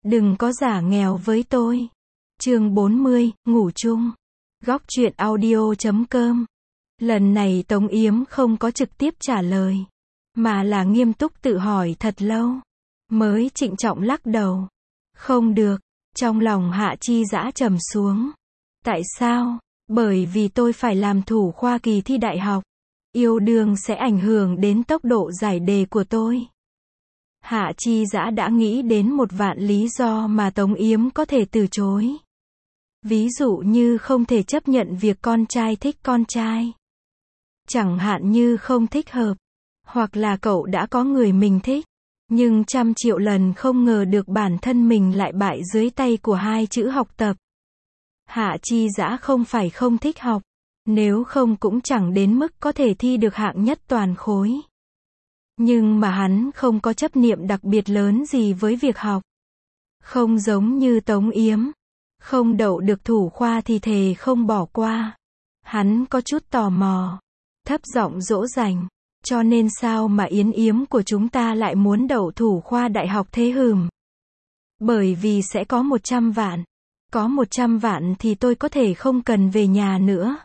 Đừng có giả nghèo với tôi. Chương 40, ngủ chung. Góc truyện audio.com. Lần này Tống Yếm không có trực tiếp trả lời, mà là nghiêm túc tự hỏi thật lâu, mới trịnh trọng lắc đầu. Không được. Trong lòng Hạ Chi Dã trầm xuống. Tại sao? Bởi vì tôi phải làm thủ khoa kỳ thi đại học. Yêu đương sẽ ảnh hưởng đến tốc độ giải đề của tôi. Hạ Chi Dã đã nghĩ đến 1.000 lý do mà Tống Yếm có thể từ chối. Ví dụ như không thể chấp nhận việc con trai thích con trai. Chẳng hạn như không thích hợp. Hoặc là cậu đã có người mình thích, nhưng 100.000.000 lần không ngờ được bản thân mình lại bại dưới tay của 2 chữ học tập. Hạ Chi Dã không phải không thích học, nếu không cũng chẳng đến mức có thể thi được hạng nhất toàn khối. Nhưng mà hắn không có chấp niệm đặc biệt lớn gì với việc học. Không giống như Tống Yếm. Không đậu được thủ khoa thì thề không bỏ qua. Hắn có chút tò mò. Thấp giọng dỗ dành. Cho nên sao mà Yến Yếm của chúng ta lại muốn đậu thủ khoa đại học thế hừm? Bởi vì sẽ có 100 vạn. Có 100 vạn thì tôi có thể không cần về nhà nữa.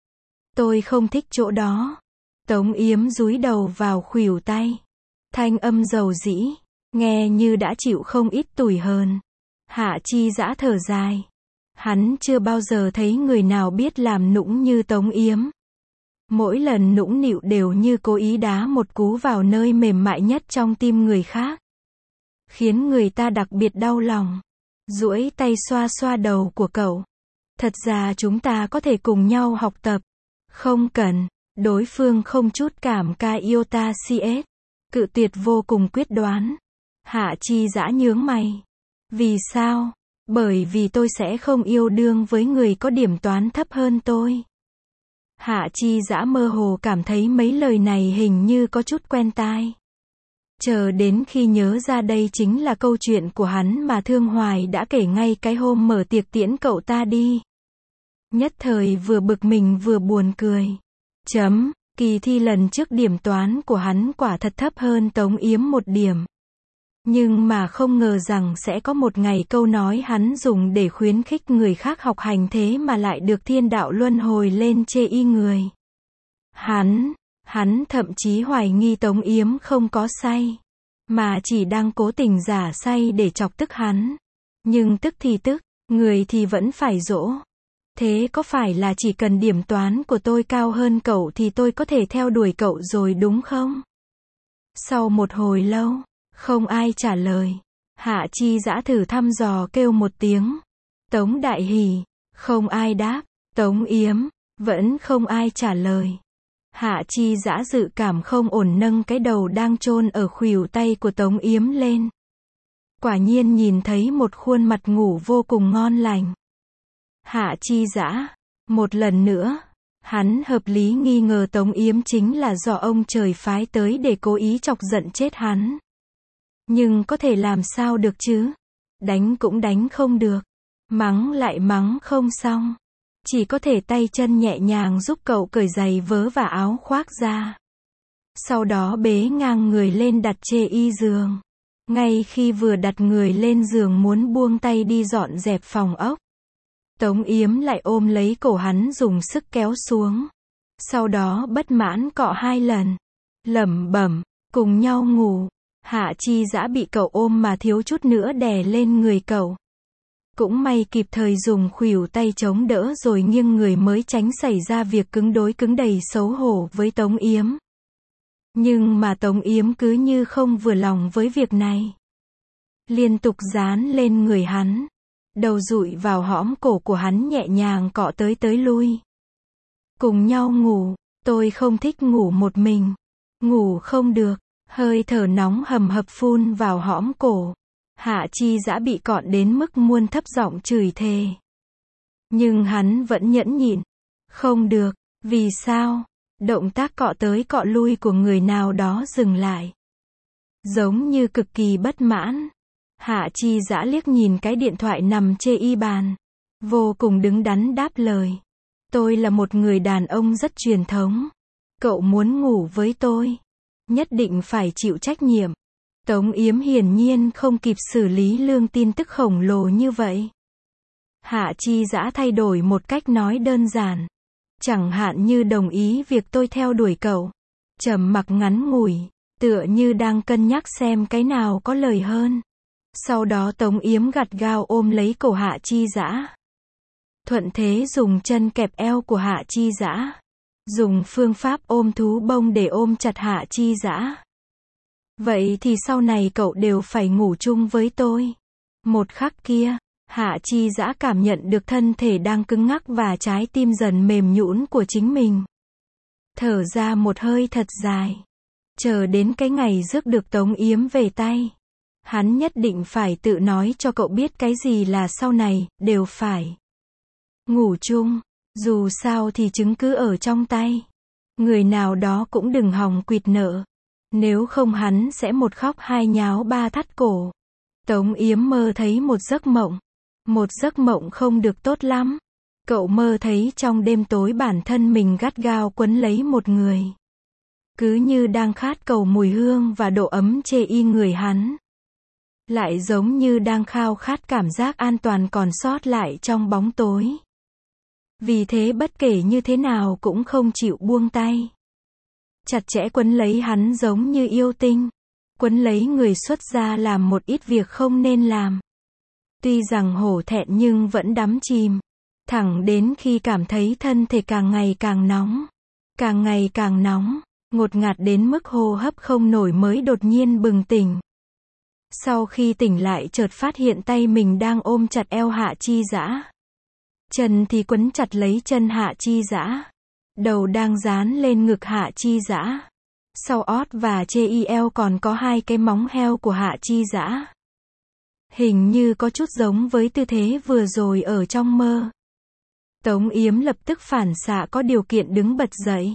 Tôi không thích chỗ đó. Tống Yếm dúi đầu vào khuỷu tay. Thanh âm dầu dĩ, nghe như đã chịu không ít tủi hờn. Hạ Chi Dã thở dài. Hắn chưa bao giờ thấy người nào biết làm nũng như Tống Yếm. Mỗi lần nũng nịu đều như cố ý đá một cú vào nơi mềm mại nhất trong tim người khác. Khiến người ta đặc biệt đau lòng. Duỗi tay xoa xoa đầu của cậu. Thật ra chúng ta có thể cùng nhau học tập. Không cần. Đối phương không chút cảm ca iota cs. Cự tuyệt vô cùng quyết đoán. Hạ Chi Dã nhướng mày. Vì sao? Bởi vì tôi sẽ không yêu đương với người có điểm toán thấp hơn tôi. Hạ Chi Dã mơ hồ cảm thấy mấy lời này hình như có chút quen tai. Chờ đến khi nhớ ra đây chính là câu chuyện của hắn mà Thương Hoài đã kể ngay cái hôm mở tiệc tiễn cậu ta đi. Nhất thời vừa bực mình vừa buồn cười. Kỳ thi lần trước điểm toán của hắn quả thật thấp hơn Tống Yếm 1 điểm. Nhưng mà không ngờ rằng sẽ có một ngày câu nói hắn dùng để khuyến khích người khác học hành thế mà lại được thiên đạo luân hồi lên chê y người. Hắn thậm chí hoài nghi Tống Yếm không có say, mà chỉ đang cố tình giả say để chọc tức hắn. Nhưng tức thì tức, người thì vẫn phải dỗ. Thế có phải là chỉ cần điểm toán của tôi cao hơn cậu thì tôi có thể theo đuổi cậu rồi đúng không? Sau một hồi lâu, không ai trả lời. Hạ Chi Dã thử thăm dò kêu một tiếng. Tống Đại Hỷ. Không ai đáp. Tống Yếm. Vẫn không ai trả lời. Hạ Chi Dã dự cảm không ổn nâng cái đầu đang chôn ở khuỷu tay của Tống Yếm lên. Quả nhiên nhìn thấy một khuôn mặt ngủ vô cùng ngon lành. Hạ Chi Dã. Một lần nữa, hắn hợp lý nghi ngờ Tống Yếm chính là do ông trời phái tới để cố ý chọc giận chết hắn. Nhưng có thể làm sao được chứ? Đánh cũng đánh không được. Mắng lại mắng không xong. Chỉ có thể tay chân nhẹ nhàng giúp cậu cởi giày vớ và áo khoác ra. Sau đó bế ngang người lên đặt chê y giường. Ngay khi vừa đặt người lên giường muốn buông tay đi dọn dẹp phòng ốc, Tống Yếm lại ôm lấy cổ hắn dùng sức kéo xuống. Sau đó bất mãn cọ 2 lần. Lẩm bẩm, cùng nhau ngủ. Hạ Chi Dã bị cậu ôm mà thiếu chút nữa đè lên người cậu. Cũng may kịp thời dùng khuỷu tay chống đỡ rồi nghiêng người mới tránh xảy ra việc cứng đối cứng đầy xấu hổ với Tống Yếm. Nhưng mà Tống Yếm cứ như không vừa lòng với việc này. Liên tục dán lên người hắn. Đầu dụi vào hõm cổ của hắn nhẹ nhàng cọ tới lui. Cùng nhau ngủ. Tôi không thích ngủ một mình. Ngủ không được. Hơi thở nóng hầm hập phun vào hõm cổ. Hạ Chi Dã bị cọn đến mức muốn thấp giọng chửi thề. Nhưng hắn vẫn nhẫn nhịn. Không được. Vì sao? Động tác cọ tới cọ lui của người nào đó dừng lại. Giống như cực kỳ bất mãn. Hạ Chi Dã liếc nhìn cái điện thoại nằm chê y bàn. Vô cùng đứng đắn đáp lời. Tôi là một người đàn ông rất truyền thống. Cậu muốn ngủ với tôi, nhất định phải chịu trách nhiệm. Tống Yếm hiển nhiên không kịp xử lý lương tin tức khổng lồ như vậy. Hạ Chi Dã thay đổi một cách nói đơn giản. Chẳng hạn như đồng ý việc tôi theo đuổi cậu. Trầm mặc ngắn ngủi, tựa như đang cân nhắc xem cái nào có lời hơn. Sau đó Tống Yếm gắt gao ôm lấy cổ Hạ Chi Dã. Thuận thế dùng chân kẹp eo của Hạ Chi Dã. Dùng phương pháp ôm thú bông để ôm chặt Hạ Chi Dã. Vậy thì sau này cậu đều phải ngủ chung với tôi. Một khắc kia, Hạ Chi Dã cảm nhận được thân thể đang cứng ngắc và trái tim dần mềm nhũn của chính mình. Thở ra một hơi thật dài. Chờ đến cái ngày rước được Tống Yếm về tay. Hắn nhất định phải tự nói cho cậu biết cái gì là sau này, đều phải ngủ chung. Dù sao thì chứng cứ ở trong tay. Người nào đó cũng đừng hòng quỵt nợ. Nếu không hắn sẽ một khóc hai nháo ba thắt cổ. Tống Yếm mơ thấy một giấc mộng. Một giấc mộng không được tốt lắm. Cậu mơ thấy trong đêm tối bản thân mình gắt gao quấn lấy một người. Cứ như đang khát cầu mùi hương và độ ấm chê y người hắn. Lại giống như đang khao khát cảm giác an toàn còn sót lại trong bóng tối. Vì thế bất kể như thế nào cũng không chịu buông tay. Chặt chẽ quấn lấy hắn giống như yêu tinh. Quấn lấy người xuất gia làm một ít việc không nên làm. Tuy rằng hổ thẹn nhưng vẫn đắm chìm. Thẳng đến khi cảm thấy thân thể càng ngày càng nóng. Càng ngày càng nóng. Ngột ngạt đến mức hô hấp không nổi mới đột nhiên bừng tỉnh. Sau khi tỉnh lại chợt phát hiện tay mình đang ôm chặt eo Hạ Chi Dã. Chân thì quấn chặt lấy chân Hạ Chi Dã. Đầu đang dán lên ngực Hạ Chi Dã. Sau ót và chê y eo còn có hai cái móng heo của Hạ Chi Dã. Hình như có chút giống với tư thế vừa rồi ở trong mơ. Tống Yếm lập tức phản xạ có điều kiện đứng bật dậy.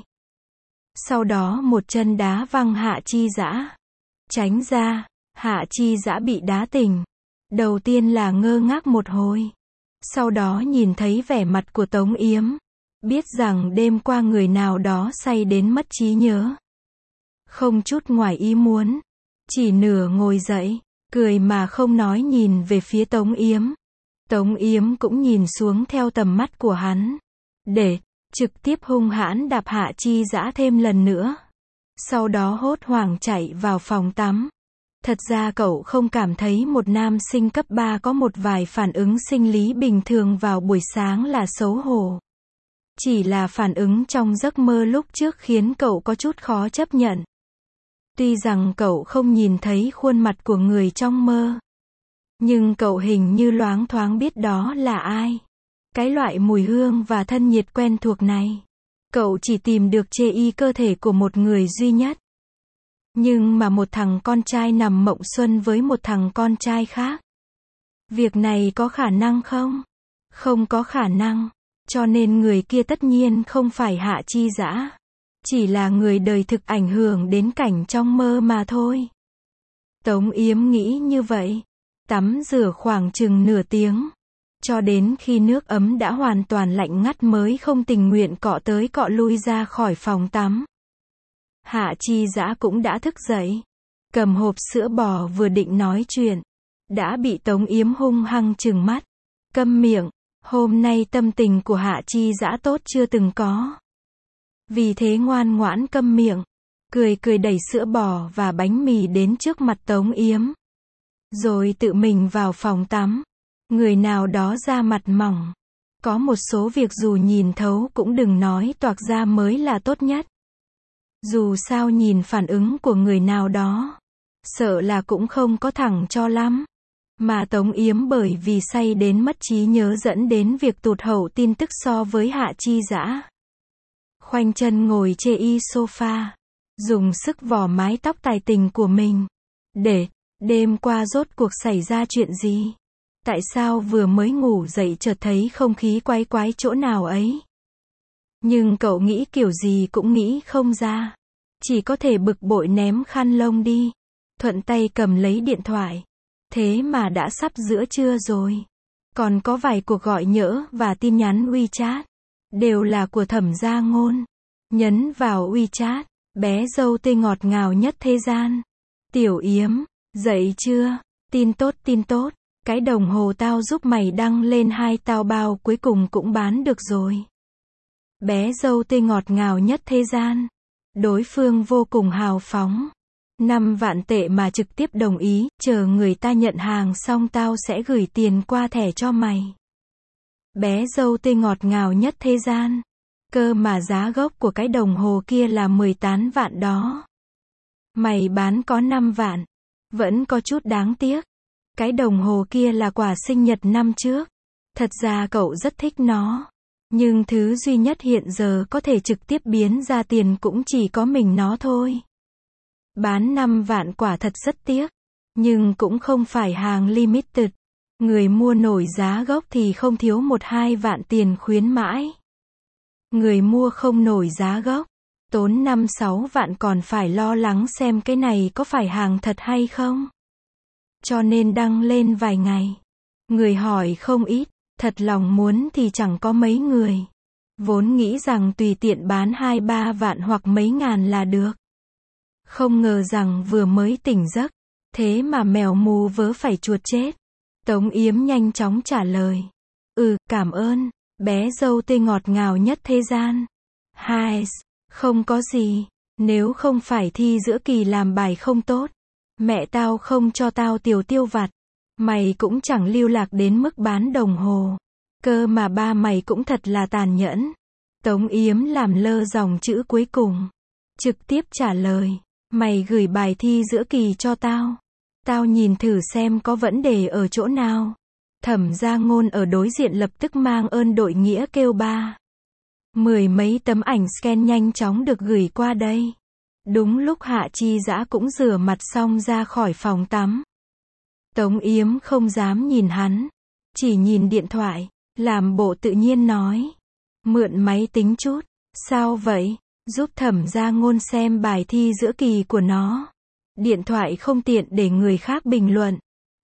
Sau đó một chân đá văng Hạ Chi Dã. Tránh ra, Hạ Chi Dã bị đá tỉnh. Đầu tiên là ngơ ngác một hồi. Sau đó nhìn thấy vẻ mặt của Tống Yếm. Biết rằng đêm qua người nào đó say đến mất trí nhớ. Không chút ngoài ý muốn. Chỉ nửa ngồi dậy, cười mà không nói nhìn về phía Tống Yếm. Tống Yếm cũng nhìn xuống theo tầm mắt của hắn. Để trực tiếp hung hãn đạp Hạ Chi Dã thêm lần nữa. Sau đó hốt hoảng chạy vào phòng tắm. Thật ra cậu không cảm thấy một nam sinh cấp 3 có một vài phản ứng sinh lý bình thường vào buổi sáng là xấu hổ. Chỉ là phản ứng trong giấc mơ lúc trước khiến cậu có chút khó chấp nhận. Tuy rằng cậu không nhìn thấy khuôn mặt của người trong mơ. Nhưng cậu hình như loáng thoáng biết đó là ai. Cái loại mùi hương và thân nhiệt quen thuộc này. Cậu chỉ tìm được chê y cơ thể của một người duy nhất. Nhưng mà một thằng con trai nằm mộng xuân với một thằng con trai khác. Việc này có khả năng không? Không có khả năng. Cho nên người kia tất nhiên không phải Hạ Chi Dã. Chỉ là người đời thực ảnh hưởng đến cảnh trong mơ mà thôi. Tống Yếm nghĩ như vậy. Tắm rửa khoảng chừng nửa tiếng. Cho đến khi nước ấm đã hoàn toàn lạnh ngắt mới không tình nguyện cọ tới cọ lui ra khỏi phòng tắm. Hạ Chi Dã cũng đã thức dậy. Cầm hộp sữa bò vừa định nói chuyện. Đã bị Tống Yếm hung hăng trừng mắt. Câm miệng. Hôm nay tâm tình của Hạ Chi Dã tốt chưa từng có. Vì thế ngoan ngoãn câm miệng. Cười cười đẩy sữa bò và bánh mì đến trước mặt Tống Yếm. Rồi tự mình vào phòng tắm. Người nào đó da mặt mỏng. Có một số việc dù nhìn thấu cũng đừng nói toạc ra mới là tốt nhất. Dù sao nhìn phản ứng của người nào đó. Sợ là cũng không có thẳng cho lắm. Mà Tống Yếm bởi vì say đến mất trí nhớ dẫn đến việc tụt hậu tin tức so với Hạ Chi Dã. Khoanh chân ngồi chê y sofa. Dùng sức vò mái tóc tài tình của mình. Để, đêm qua rốt cuộc xảy ra chuyện gì? Tại sao vừa mới ngủ dậy chợt thấy không khí quái quái chỗ nào ấy? Nhưng cậu nghĩ kiểu gì cũng nghĩ không ra. Chỉ có thể bực bội ném khăn lông đi. Thuận tay cầm lấy điện thoại. Thế mà đã sắp giữa trưa rồi. Còn có vài cuộc gọi nhỡ và tin nhắn WeChat. Đều là của Thẩm Gia Ngôn. Nhấn vào WeChat. Bé dâu tê ngọt ngào nhất thế gian. Tiểu Yếm. Dậy chưa? Tin tốt, tin tốt. Cái đồng hồ tao giúp mày đăng lên 2 tao bao cuối cùng cũng bán được rồi. Bé dâu tê ngọt ngào nhất thế gian. Đối phương vô cùng hào phóng. 5 vạn tệ mà trực tiếp đồng ý, chờ người ta nhận hàng xong tao sẽ gửi tiền qua thẻ cho mày. Bé dâu tê ngọt ngào nhất thế gian. Cơ mà giá gốc của cái đồng hồ kia là 18 vạn đó. Mày bán có 5 vạn. Vẫn có chút đáng tiếc. Cái đồng hồ kia là quà sinh nhật năm trước. Thật ra cậu rất thích nó. Nhưng thứ duy nhất hiện giờ có thể trực tiếp biến ra tiền cũng chỉ có mình nó thôi. Bán 5 vạn quả thật rất tiếc. Nhưng cũng không phải hàng limited. Người mua nổi giá gốc thì không thiếu 1-2 vạn tiền khuyến mãi. Người mua không nổi giá gốc, tốn 5-6 vạn còn phải lo lắng xem cái này có phải hàng thật hay không. Cho nên đăng lên vài ngày. Người hỏi không ít, thật lòng muốn thì chẳng có mấy người. Vốn nghĩ rằng tùy tiện bán 2-3 vạn hoặc mấy ngàn là được. Không ngờ rằng vừa mới tỉnh giấc, thế mà mèo mù vớ phải chuột chết. Tống Yếm nhanh chóng trả lời. Cảm ơn, bé dâu tê ngọt ngào nhất thế gian. Hai, không có gì, nếu không phải thi giữa kỳ làm bài không tốt, mẹ tao không cho tao tiểu tiêu vặt, mày cũng chẳng lưu lạc đến mức bán đồng hồ. Cơ mà ba mày cũng thật là tàn nhẫn. Tống Yếm làm lơ dòng chữ cuối cùng. Trực tiếp trả lời, mày gửi bài thi giữa kỳ cho tao. Tao nhìn thử xem có vấn đề ở chỗ nào. Thẩm Gia Ngôn ở đối diện lập tức mang ơn đội nghĩa kêu ba. 10 mấy tấm ảnh scan nhanh chóng được gửi qua đây. Đúng lúc Hạ Chi Dã cũng rửa mặt xong ra khỏi phòng tắm. Tống Yếm không dám nhìn hắn, chỉ nhìn điện thoại, làm bộ tự nhiên nói. Mượn máy tính chút. Sao vậy? Giúp Thẩm Gia Ngôn xem bài thi giữa kỳ của nó. Điện thoại không tiện để người khác bình luận.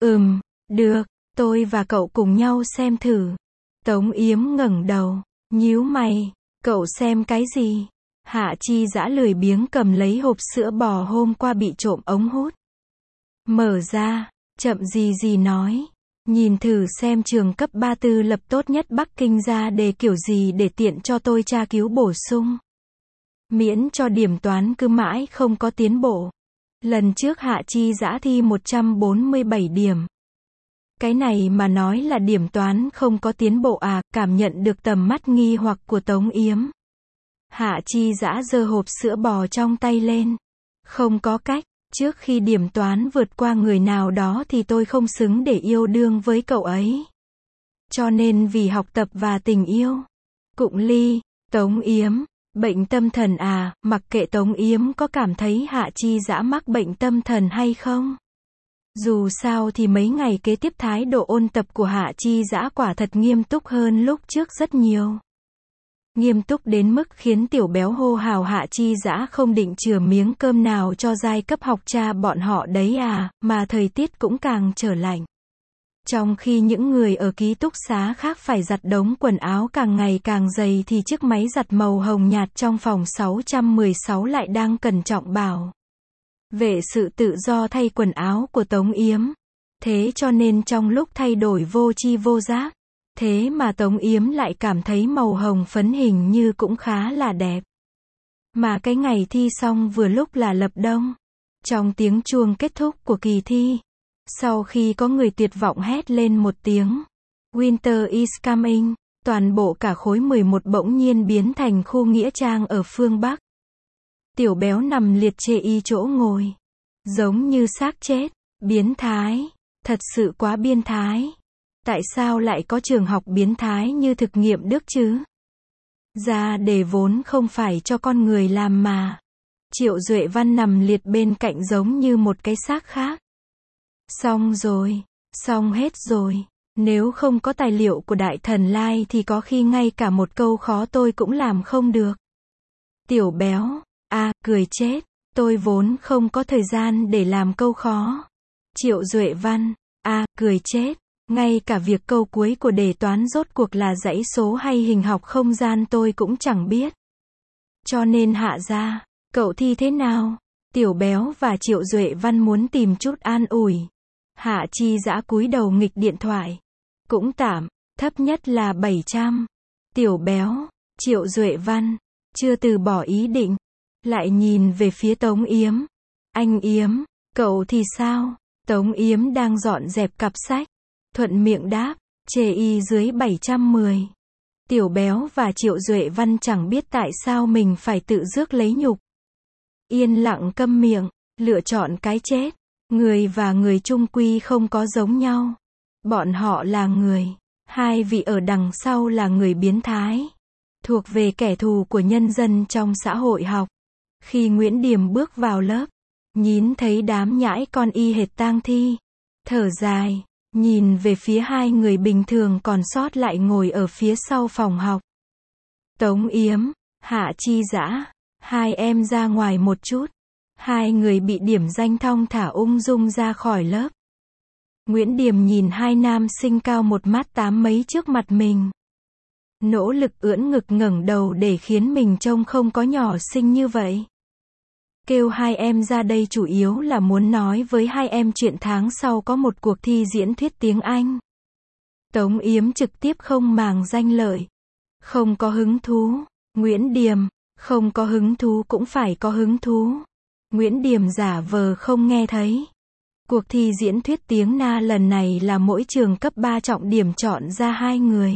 Được, tôi và cậu cùng nhau xem thử. Tống Yếm ngẩng đầu, nhíu mày, cậu xem cái gì? Hạ Chi Dã lười biếng cầm lấy hộp sữa bò hôm qua bị trộm ống hút. Mở ra, chậm gì nói. Nhìn thử xem trường cấp 3 tư lập tốt nhất Bắc Kinh ra đề kiểu gì để tiện cho tôi tra cứu bổ sung. Miễn cho điểm toán cứ mãi không có tiến bộ. Lần trước Hạ Chi Dã thi 147 điểm. Cái này mà nói là điểm toán không có tiến bộ à, cảm nhận được tầm mắt nghi hoặc của Tống Yếm. Hạ Chi Dã giơ hộp sữa bò trong tay lên. Không có cách, trước khi điểm toán vượt qua người nào đó thì tôi không xứng để yêu đương với cậu ấy. Cho nên vì học tập và tình yêu. Cụng ly, Tống Yếm, bệnh tâm thần à, mặc kệ Tống Yếm có cảm thấy Hạ Chi Dã mắc bệnh tâm thần hay không. Dù sao thì mấy ngày kế tiếp thái độ ôn tập của Hạ Chi Dã quả thật nghiêm túc hơn lúc trước rất nhiều. Nghiêm túc đến mức khiến tiểu béo hô hào Hạ Chi Dã không định chừa miếng cơm nào cho giai cấp học cha bọn họ đấy à, mà thời tiết cũng càng trở lạnh. Trong khi những người ở ký túc xá khác phải giặt đống quần áo càng ngày càng dày thì chiếc máy giặt màu hồng nhạt trong phòng 616 lại đang cẩn trọng bảo vệ sự tự do thay quần áo của Tống Yếm. Thế cho nên trong lúc thay đổi vô tri vô giác, thế mà Tống Yếm lại cảm thấy màu hồng phấn hình như cũng khá là đẹp. Mà cái ngày thi xong vừa lúc là lập đông. Trong tiếng chuông kết thúc của kỳ thi, sau khi có người tuyệt vọng hét lên một tiếng Winter is coming, toàn bộ cả khối 11 bỗng nhiên biến thành khu nghĩa trang ở phương Bắc. Tiểu béo nằm liệt chê y chỗ ngồi, giống như xác chết. Biến thái, thật sự quá biến thái. Tại sao lại có trường học biến thái như thực nghiệm Đức chứ? Ra đề vốn không phải cho con người làm mà. Triệu Duệ Văn nằm liệt bên cạnh giống như một cái xác khác. Xong rồi, xong hết rồi. Nếu không có tài liệu của Đại Thần Lai thì có khi ngay cả một câu khó tôi cũng làm không được. Tiểu béo, cười chết, tôi vốn không có thời gian để làm câu khó. Triệu Duệ Văn, cười chết, ngay cả việc câu cuối của đề toán rốt cuộc là dãy số hay hình học không gian tôi cũng chẳng biết. Cho nên Hạ gia, cậu thi thế nào? Tiểu Béo và Triệu Duệ Văn muốn tìm chút an ủi. Hạ Chi Dã cúi đầu nghịch điện thoại. Cũng tạm, thấp nhất là 700. Tiểu Béo, Triệu Duệ Văn, chưa từ bỏ ý định. Lại nhìn về phía Tống Yếm. Anh Yếm, cậu thì sao? Tống Yếm đang dọn dẹp cặp sách. Thuận miệng đáp, chê y dưới 710. Tiểu Béo và Triệu Duệ Văn chẳng biết tại sao mình phải tự rước lấy nhục. Yên lặng câm miệng, lựa chọn cái chết. Người và người chung quy không có giống nhau. Bọn họ là người. Hai vị ở đằng sau là người biến thái. Thuộc về kẻ thù của nhân dân trong xã hội học. Khi Nguyễn Điềm bước vào lớp, nhìn thấy đám nhãi con y hệt tang thi. Thở dài, nhìn về phía hai người bình thường còn sót lại ngồi ở phía sau phòng học. Tống Yếm, Hạ Chi Dã, hai em ra ngoài một chút. Hai người bị điểm danh thong thả ung dung ra khỏi lớp. Nguyễn Điềm nhìn hai nam sinh cao 1m8 mấy trước mặt mình. Nỗ lực ưỡn ngực ngẩng đầu để khiến mình trông không có nhỏ xinh như vậy. Kêu hai em ra đây chủ yếu là muốn nói với hai em chuyện tháng sau có một cuộc thi diễn thuyết tiếng Anh. Tống Yếm trực tiếp không màng danh lợi. Không có hứng thú. Nguyễn Điềm, không có hứng thú cũng phải có hứng thú. Nguyễn Điềm giả vờ không nghe thấy. Cuộc thi diễn thuyết tiếng Na lần này là mỗi trường cấp 3 trọng điểm chọn ra 2 người.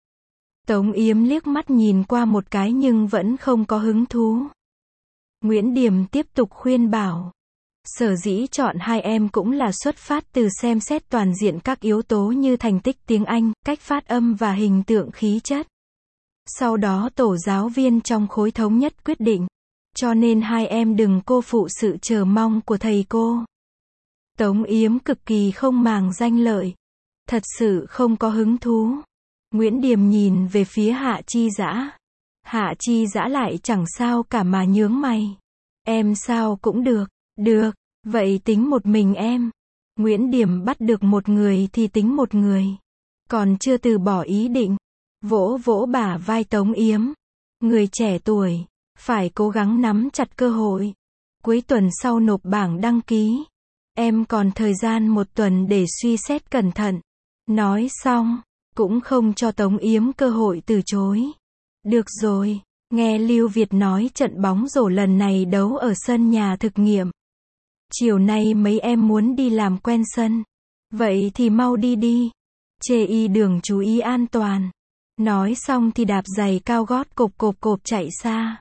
Tống Yếm liếc mắt nhìn qua một cái nhưng vẫn không có hứng thú. Nguyễn Điềm tiếp tục khuyên bảo. Sở dĩ chọn hai em cũng là xuất phát từ xem xét toàn diện các yếu tố như thành tích tiếng Anh, cách phát âm và hình tượng khí chất. Sau đó tổ giáo viên trong khối thống nhất quyết định. Cho nên hai em đừng cô phụ sự chờ mong của thầy cô. Tống Yếm cực kỳ không màng danh lợi. Thật sự không có hứng thú. Nguyễn Điềm nhìn về phía Hạ Chi Dã. Hạ Chi Dã lại chẳng sao cả mà nhướng mày. Em sao cũng được. Được, vậy tính một mình em. Nguyễn Điềm bắt được một người thì tính một người. Còn chưa từ bỏ ý định. Vỗ vỗ bả vai Tống Yếm. Người trẻ tuổi, phải cố gắng nắm chặt cơ hội. Cuối tuần sau nộp bảng đăng ký. Em còn thời gian 1 tuần để suy xét cẩn thận. Nói xong, cũng không cho Tống Yếm cơ hội từ chối. Được rồi, nghe Lưu Việt nói trận bóng rổ lần này đấu ở sân nhà thực nghiệm. Chiều nay mấy em muốn đi làm quen sân. Vậy thì mau đi đi. Chê y đường chú ý an toàn. Nói xong thì đạp giày cao gót cộp chạy xa.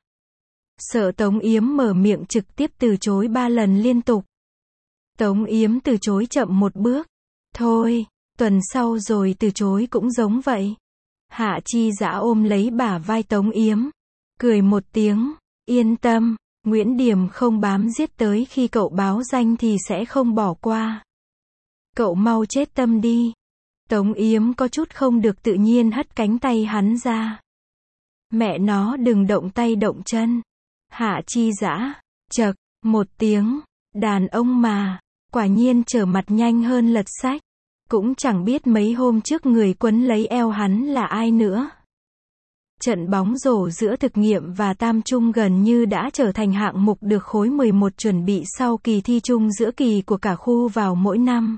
Sợ Tống Yếm mở miệng trực tiếp từ chối 3 lần liên tục. Tống Yếm từ chối chậm một bước. Thôi, tuần sau rồi từ chối cũng giống vậy. Hạ Chi Dã ôm lấy bả vai Tống Yếm. Cười một tiếng. Yên tâm, Nguyễn Điềm không bám giết tới khi cậu báo danh thì sẽ không bỏ qua. Cậu mau chết tâm đi. Tống Yếm có chút không được tự nhiên hất cánh tay hắn ra. Mẹ nó đừng động tay động chân. Hạ Chi Dã, chậc, một tiếng. Đàn ông mà, quả nhiên trở mặt nhanh hơn lật sách. Cũng chẳng biết mấy hôm trước người quấn lấy eo hắn là ai nữa. Trận bóng rổ giữa thực nghiệm và tam trung gần như đã trở thành hạng mục được khối 11 chuẩn bị sau kỳ thi chung giữa kỳ của cả khu vào mỗi năm.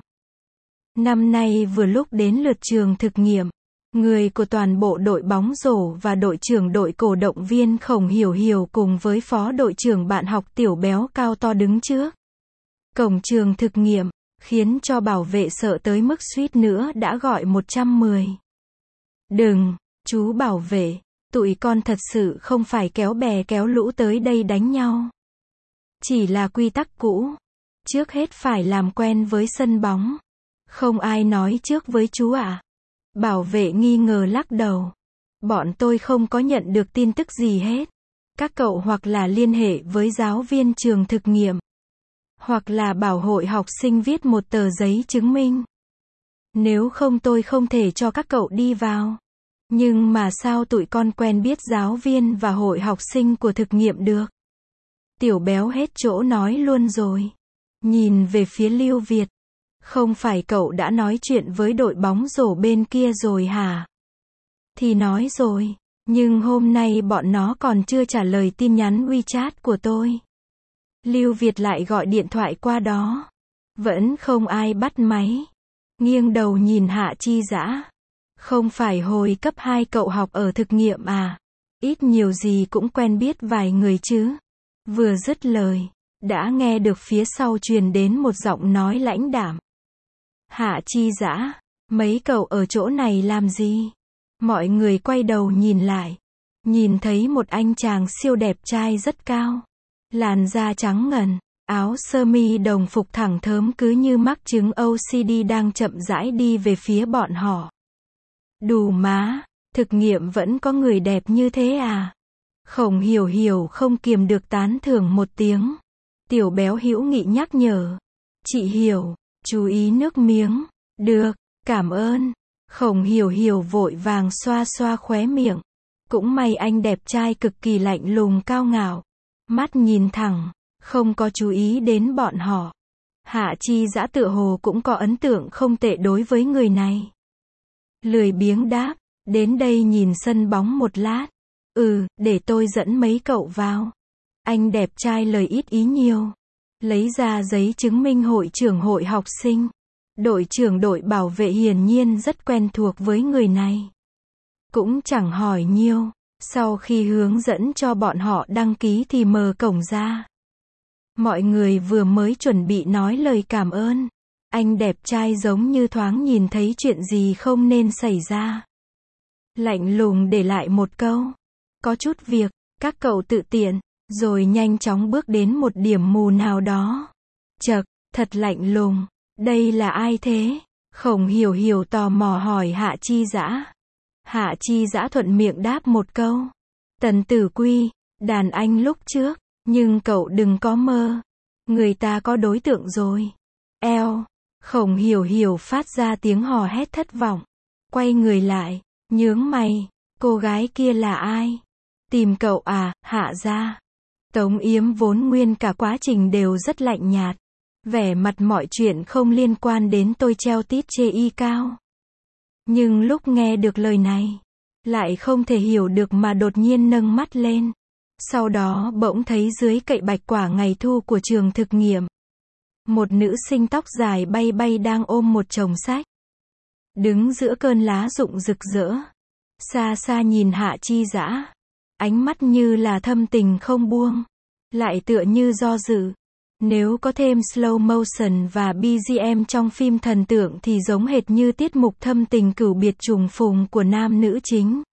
Năm nay vừa lúc đến lượt trường thực nghiệm. Người của toàn bộ đội bóng rổ và đội trưởng đội cổ động viên Khổng Hiểu Hiểu cùng với phó đội trưởng bạn học Tiểu Béo cao to đứng trước cổng trường thực nghiệm, khiến cho bảo vệ sợ tới mức suýt nữa đã gọi 110. Đừng, chú bảo vệ, tụi con thật sự không phải kéo bè kéo lũ tới đây đánh nhau. Chỉ là quy tắc cũ. Trước hết phải làm quen với sân bóng. Không ai nói trước với chú ạ. Bảo vệ nghi ngờ lắc đầu. Bọn tôi không có nhận được tin tức gì hết. Các cậu hoặc là liên hệ với giáo viên trường thực nghiệm. Hoặc là bảo hội học sinh viết một tờ giấy chứng minh. Nếu không tôi không thể cho các cậu đi vào. Nhưng mà sao tụi con quen biết giáo viên và hội học sinh của thực nghiệm được? Tiểu Béo hết chỗ nói luôn rồi. Nhìn về phía Lưu Việt. Không phải cậu đã nói chuyện với đội bóng rổ bên kia rồi hả? Thì nói rồi. Nhưng hôm nay bọn nó còn chưa trả lời tin nhắn WeChat của tôi. Lưu Việt lại gọi điện thoại qua đó. Vẫn không ai bắt máy. Nghiêng đầu nhìn Hạ Chi Dã. Không phải hồi cấp 2 cậu học ở thực nghiệm à? Ít nhiều gì cũng quen biết vài người chứ. Vừa dứt lời, đã nghe được phía sau truyền đến một giọng nói lãnh đạm. Hạ Chi Dã, mấy cậu ở chỗ này làm gì? Mọi người quay đầu nhìn lại. Nhìn thấy một anh chàng siêu đẹp trai rất cao. Làn da trắng ngần, áo sơ mi đồng phục thẳng thớm cứ như mắc chứng OCD đang chậm rãi đi về phía bọn họ. Đù má, thực nghiệm vẫn có người đẹp như thế à? Khổng Hiểu Hiểu không kiềm được tán thưởng một tiếng. Tiểu Béo hữu nghị nhắc nhở. Chị Hiểu, chú ý nước miếng. Được, cảm ơn. Khổng Hiểu Hiểu vội vàng xoa xoa khóe miệng. Cũng may anh đẹp trai cực kỳ lạnh lùng cao ngạo. Mắt nhìn thẳng, không có chú ý đến bọn họ. Hạ Chi Dã tựa hồ cũng có ấn tượng không tệ đối với người này. Lười biếng đáp, đến đây nhìn sân bóng một lát. Để tôi dẫn mấy cậu vào. Anh đẹp trai lời ít ý nhiều. Lấy ra giấy chứng minh hội trưởng hội học sinh. Đội trưởng đội bảo vệ hiển nhiên rất quen thuộc với người này. Cũng chẳng hỏi nhiều. Sau khi hướng dẫn cho bọn họ đăng ký thì mở cổng ra. Mọi người vừa mới chuẩn bị nói lời cảm ơn. Anh đẹp trai giống như thoáng nhìn thấy chuyện gì không nên xảy ra. Lạnh lùng để lại một câu. Có chút việc, các cậu tự tiện, rồi nhanh chóng bước đến một điểm mù nào đó. Chậc, thật lạnh lùng. Đây là ai thế? Khổng Hiểu Hiểu tò mò hỏi Hạ Chi Dã. Hạ Chi Dã thuận miệng đáp một câu. Tần Tử Quy, đàn anh lúc trước, nhưng cậu đừng có mơ. Người ta có đối tượng rồi. Eo, Khổng Hiểu Hiểu phát ra tiếng hò hét thất vọng. Quay người lại, nhướng mày, cô gái kia là ai? Tìm cậu à, Hạ gia. Tống Yếm vốn nguyên cả quá trình đều rất lạnh nhạt. Vẻ mặt mọi chuyện không liên quan đến tôi treo tít chê y cao. Nhưng lúc nghe được lời này, lại không thể hiểu được mà đột nhiên nâng mắt lên. Sau đó bỗng thấy dưới cậy bạch quả ngày thu của trường thực nghiệm. Một nữ sinh tóc dài bay bay đang ôm một chồng sách. Đứng giữa cơn lá rụng rực rỡ. Xa xa nhìn Hạ Chi Dã. Ánh mắt như là thâm tình không buông. Lại tựa như do dự. Nếu có thêm slow motion và BGM trong phim thần tượng thì giống hệt như tiết mục thâm tình cửu biệt trùng phùng của nam nữ chính.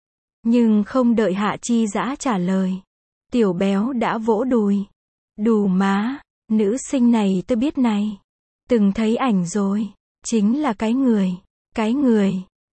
Nhưng không đợi Hạ Chi Dã trả lời. Tiểu Béo đã vỗ đùi. Đù má, nữ sinh này tôi biết này. Từng thấy ảnh rồi. Chính là cái người.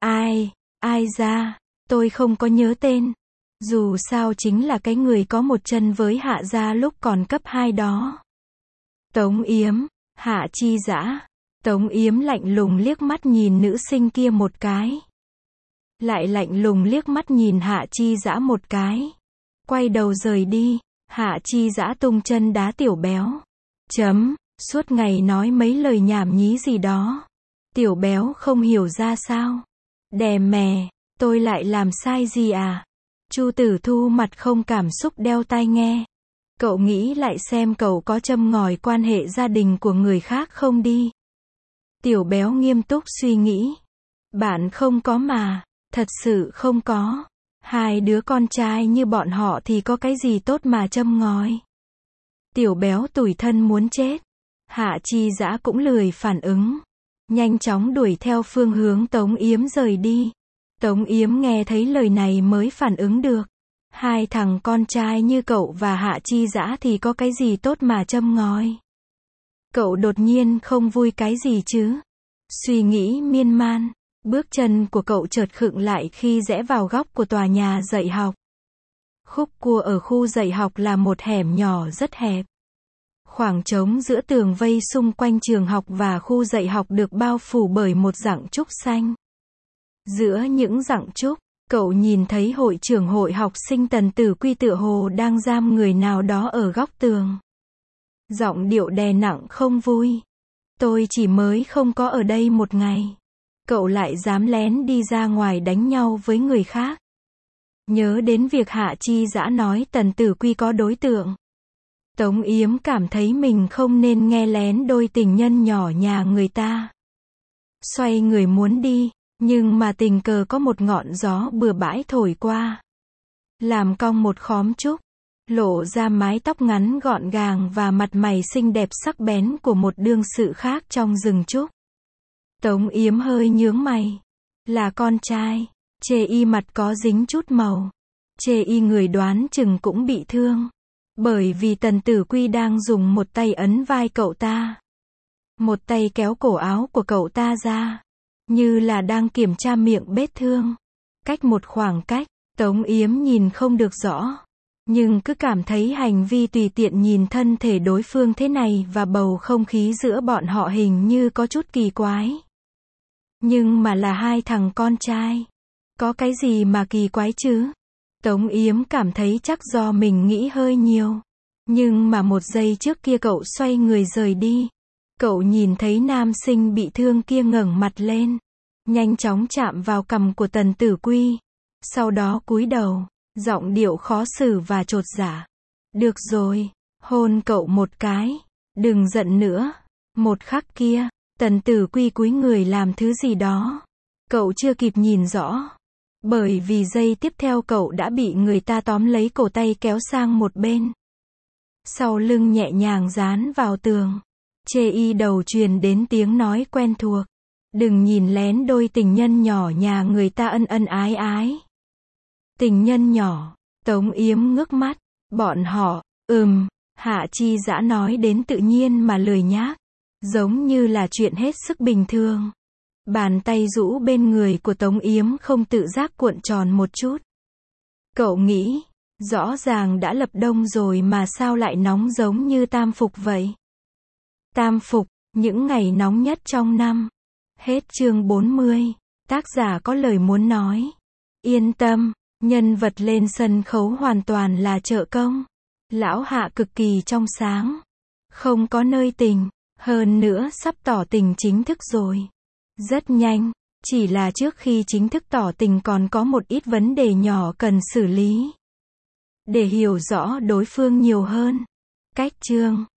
Ai ra, tôi không có nhớ tên. Dù sao chính là cái người có một chân với Hạ gia lúc còn cấp 2 đó. Tống Yếm, Hạ Chi Dã. Tống Yếm lạnh lùng liếc mắt nhìn nữ sinh kia một cái. Lại lạnh lùng liếc mắt nhìn Hạ Chi Dã một cái. Quay đầu rời đi. Hạ Chi Dã tung chân đá Tiểu Béo. Suốt ngày nói mấy lời nhảm nhí gì đó. Tiểu Béo không hiểu ra sao. Đè mè, tôi lại làm sai gì à? Chu Tử Thu mặt không cảm xúc đeo tai nghe. Cậu nghĩ lại xem cậu có châm ngòi quan hệ gia đình của người khác không đi. Tiểu Béo nghiêm túc suy nghĩ. Bạn không có mà, thật sự không có. Hai đứa con trai như bọn họ thì có cái gì tốt mà châm ngòi. Tiểu Béo tủi thân muốn chết. Hạ Chi Dã cũng lười phản ứng. Nhanh chóng đuổi theo phương hướng Tống Yếm rời đi. Tống Yếm nghe thấy lời này mới phản ứng được. Hai thằng con trai như cậu và Hạ Chi Dã thì có cái gì tốt mà châm ngòi. Cậu đột nhiên không vui cái gì chứ? Suy nghĩ miên man. Bước chân của cậu chợt khựng lại khi rẽ vào góc của tòa nhà dạy học. Khúc cua ở khu dạy học là một hẻm nhỏ rất hẹp. Khoảng trống giữa tường vây xung quanh trường học và khu dạy học được bao phủ bởi một rặng trúc xanh. Giữa những rặng trúc, cậu nhìn thấy hội trưởng hội học sinh Tần Tử Quy tựa hồ đang giam người nào đó ở góc tường. Giọng điệu đè nặng không vui. Tôi chỉ mới không có ở đây một ngày. Cậu lại dám lén đi ra ngoài đánh nhau với người khác. Nhớ đến việc Hạ Chi Dã nói Tần Tử Quy có đối tượng. Tống Yếm cảm thấy mình không nên nghe lén đôi tình nhân nhỏ nhà người ta. Xoay người muốn đi, nhưng mà tình cờ có một ngọn gió bừa bãi thổi qua. Làm cong một khóm trúc, lộ ra mái tóc ngắn gọn gàng và mặt mày xinh đẹp sắc bén của một đương sự khác trong rừng trúc. Tống Yếm hơi nhướng mày. Là con trai. Chê y mặt có dính chút màu. Chê y người đoán chừng cũng bị thương. Bởi vì Tần Tử Quy đang dùng một tay ấn vai cậu ta. Một tay kéo cổ áo của cậu ta ra. Như là đang kiểm tra miệng vết thương. Cách một khoảng cách, Tống Yếm nhìn không được rõ. Nhưng cứ cảm thấy hành vi tùy tiện nhìn thân thể đối phương thế này và bầu không khí giữa bọn họ hình như có chút kỳ quái. Nhưng mà là hai thằng con trai. Có cái gì mà kỳ quái chứ? Tống Yếm cảm thấy chắc do mình nghĩ hơi nhiều. Nhưng mà một giây trước kia cậu xoay người rời đi. Cậu nhìn thấy nam sinh bị thương kia ngẩng mặt lên. Nhanh chóng chạm vào cằm của Tần Tử Quy. Sau đó cúi đầu, giọng điệu khó xử và chột dạ. Được rồi, hôn cậu một cái. Đừng giận nữa. Một khắc kia, Tần Tử Quy cúi người làm thứ gì đó. Cậu chưa kịp nhìn rõ. Bởi vì giây tiếp theo cậu đã bị người ta tóm lấy cổ tay kéo sang một bên. Sau lưng nhẹ nhàng dán vào tường. Chê y đầu truyền đến tiếng nói quen thuộc. Đừng nhìn lén đôi tình nhân nhỏ nhà người ta ân ân ái ái. Tình nhân nhỏ. Tống Yếm ngước mắt. Bọn họ, Hạ Chi Dã nói đến tự nhiên mà lười nhác. Giống như là chuyện hết sức bình thường. Bàn tay rũ bên người của Tống Yếm không tự giác cuộn tròn một chút. Cậu nghĩ, rõ ràng đã lập đông rồi mà sao lại nóng giống như tam phục vậy? Tam phục, những ngày nóng nhất trong năm. Hết chương 40. Tác giả có lời muốn nói. Yên tâm, nhân vật lên sân khấu hoàn toàn là trợ công. Lão Hạ cực kỳ trong sáng. Không có nơi tình. Hơn nữa sắp tỏ tình chính thức rồi. Rất nhanh, chỉ là trước khi chính thức tỏ tình còn có một ít vấn đề nhỏ cần xử lý. Để hiểu rõ đối phương nhiều hơn. Cách chương